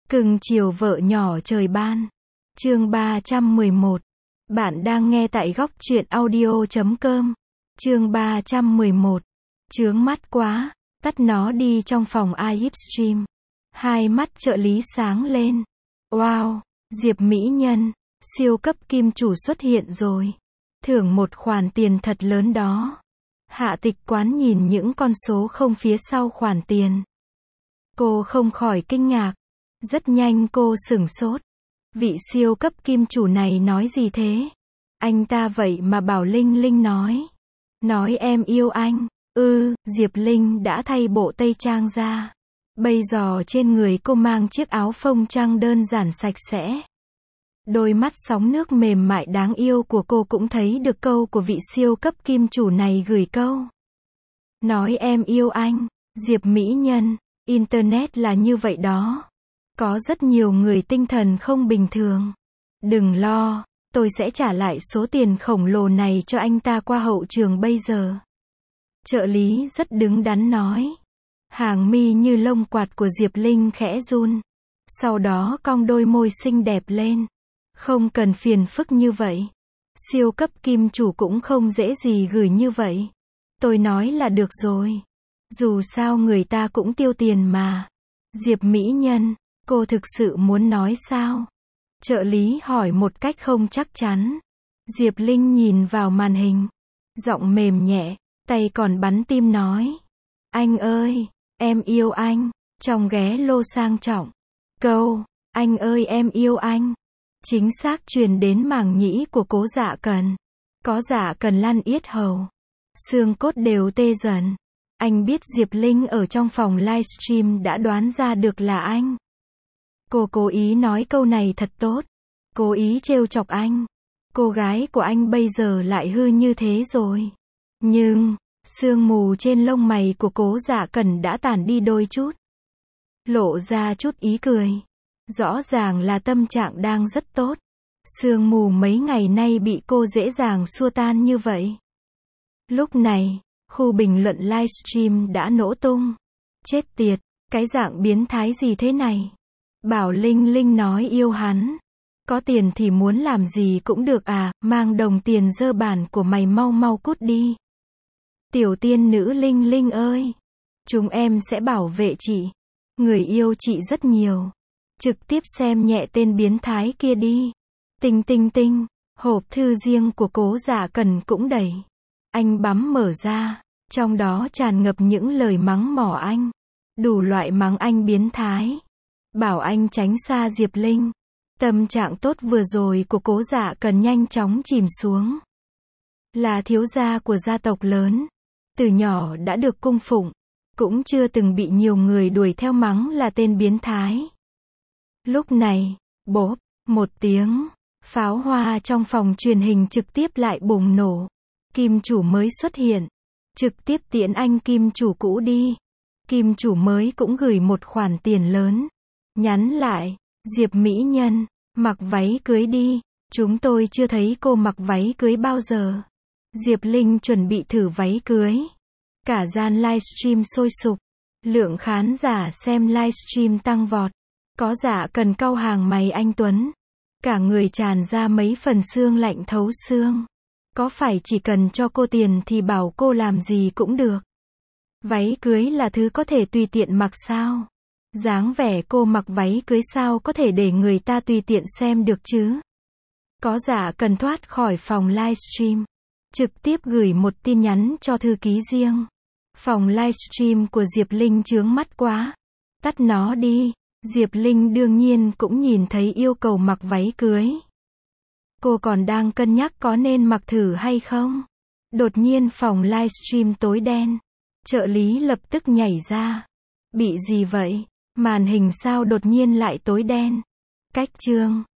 Cưng chiều vợ nhỏ trời ban. Chương 311. Bạn đang nghe tại góc truyện audio.com. Chương 311. Chướng mắt quá, tắt nó đi. Trong phòng livestream, hai mắt trợ lý sáng lên. Wow, Diệp mỹ nhân, siêu cấp kim chủ xuất hiện rồi. Thưởng một khoản tiền thật lớn đó. Hạ Tịch Quán nhìn những con số không phía sau khoản tiền. Cô không khỏi kinh ngạc. Rất nhanh cô sửng sốt. Vị siêu cấp kim chủ này nói gì thế? Anh ta vậy mà bảo Linh Linh nói. Nói em yêu anh. Diệp Linh đã thay bộ tây trang ra. Bây giờ trên người cô mang chiếc áo phông trang đơn giản sạch sẽ. Đôi mắt sóng nước mềm mại đáng yêu của cô cũng thấy được câu của vị siêu cấp kim chủ này gửi câu. Nói em yêu anh, Diệp mỹ nhân, Internet là như vậy đó. Có rất nhiều người tinh thần không bình thường. Đừng lo, tôi sẽ trả lại số tiền khổng lồ này cho anh ta qua hậu trường bây giờ. Trợ lý rất đứng đắn nói. Hàng mi như lông quạt của Diệp Linh khẽ run. Sau đó cong đôi môi xinh đẹp lên. Không cần phiền phức như vậy. Siêu cấp kim chủ cũng không dễ gì gửi như vậy. Tôi nói là được rồi. Dù sao người ta cũng tiêu tiền mà. Diệp mỹ nhân, cô thực sự muốn nói sao? Trợ lý hỏi một cách không chắc chắn. Diệp Linh nhìn vào màn hình. Giọng mềm nhẹ, tay còn bắn tim nói. Anh ơi, em yêu anh. Trong ghé lô sang trọng. Câu, anh ơi em yêu anh. Chính xác truyền đến màng nhĩ của Cố Dạ Cần. Có Dạ Cần lăn yết hầu. Xương cốt đều tê dần. Anh biết Diệp Linh ở trong phòng livestream đã đoán ra được là anh. Cô cố ý nói câu này thật tốt. Cố ý trêu chọc anh. Cô gái của anh bây giờ lại hư như thế rồi. Nhưng, sương mù trên lông mày của Cố Dạ Cần đã tản đi đôi chút. Lộ ra chút ý cười. Rõ ràng là tâm trạng đang rất tốt. Sương mù mấy ngày nay bị cô dễ dàng xua tan như vậy. Lúc này, khu bình luận livestream đã nổ tung. Chết tiệt, cái dạng biến thái gì thế này? Bảo Linh Linh nói yêu hắn. Có tiền thì muốn làm gì cũng được à, mang đồng tiền dơ bản của mày mau mau cút đi. Tiểu tiên nữ Linh Linh ơi. Chúng em sẽ bảo vệ chị. Người yêu chị rất nhiều. Trực tiếp xem nhẹ tên biến thái kia đi. Tinh tinh tinh, hộp thư riêng của Cố Dạ Cần cũng đầy. Anh bấm mở ra, trong đó tràn ngập những lời mắng mỏ anh. Đủ loại mắng anh biến thái. Bảo anh tránh xa Diệp Linh. Tâm trạng tốt vừa rồi của Cố Dạ Cần nhanh chóng chìm xuống. Là thiếu gia của gia tộc lớn. Từ nhỏ đã được cung phụng. Cũng chưa từng bị nhiều người đuổi theo mắng là tên biến thái. Lúc này, bốp, một tiếng, pháo hoa trong phòng truyền hình trực tiếp lại bùng nổ. Kim chủ mới xuất hiện. Trực tiếp tiễn anh kim chủ cũ đi. Kim chủ mới cũng gửi một khoản tiền lớn. Nhắn lại, Diệp mỹ nhân, mặc váy cưới đi. Chúng tôi chưa thấy cô mặc váy cưới bao giờ. Diệp Linh chuẩn bị thử váy cưới. Cả gian livestream sôi sục. Lượng khán giả xem livestream tăng vọt. Có Dạ Cần cau hàng mày anh Tuấn. Cả người tràn ra mấy phần xương lạnh thấu xương. Có phải chỉ cần cho cô tiền thì bảo cô làm gì cũng được? Váy cưới là thứ có thể tùy tiện mặc sao? Dáng vẻ cô mặc váy cưới sao có thể để người ta tùy tiện xem được chứ? Có Dạ Cần thoát khỏi phòng livestream. Trực tiếp gửi một tin nhắn cho thư ký riêng. Phòng livestream của Diệp Linh chướng mắt quá. Tắt nó đi. Diệp Linh đương nhiên cũng nhìn thấy yêu cầu mặc váy cưới. Cô còn đang cân nhắc có nên mặc thử hay không. Đột nhiên phòng livestream tối đen. Trợ lý lập tức nhảy ra. Bị gì vậy? Màn hình sao đột nhiên lại tối đen? Cách chương.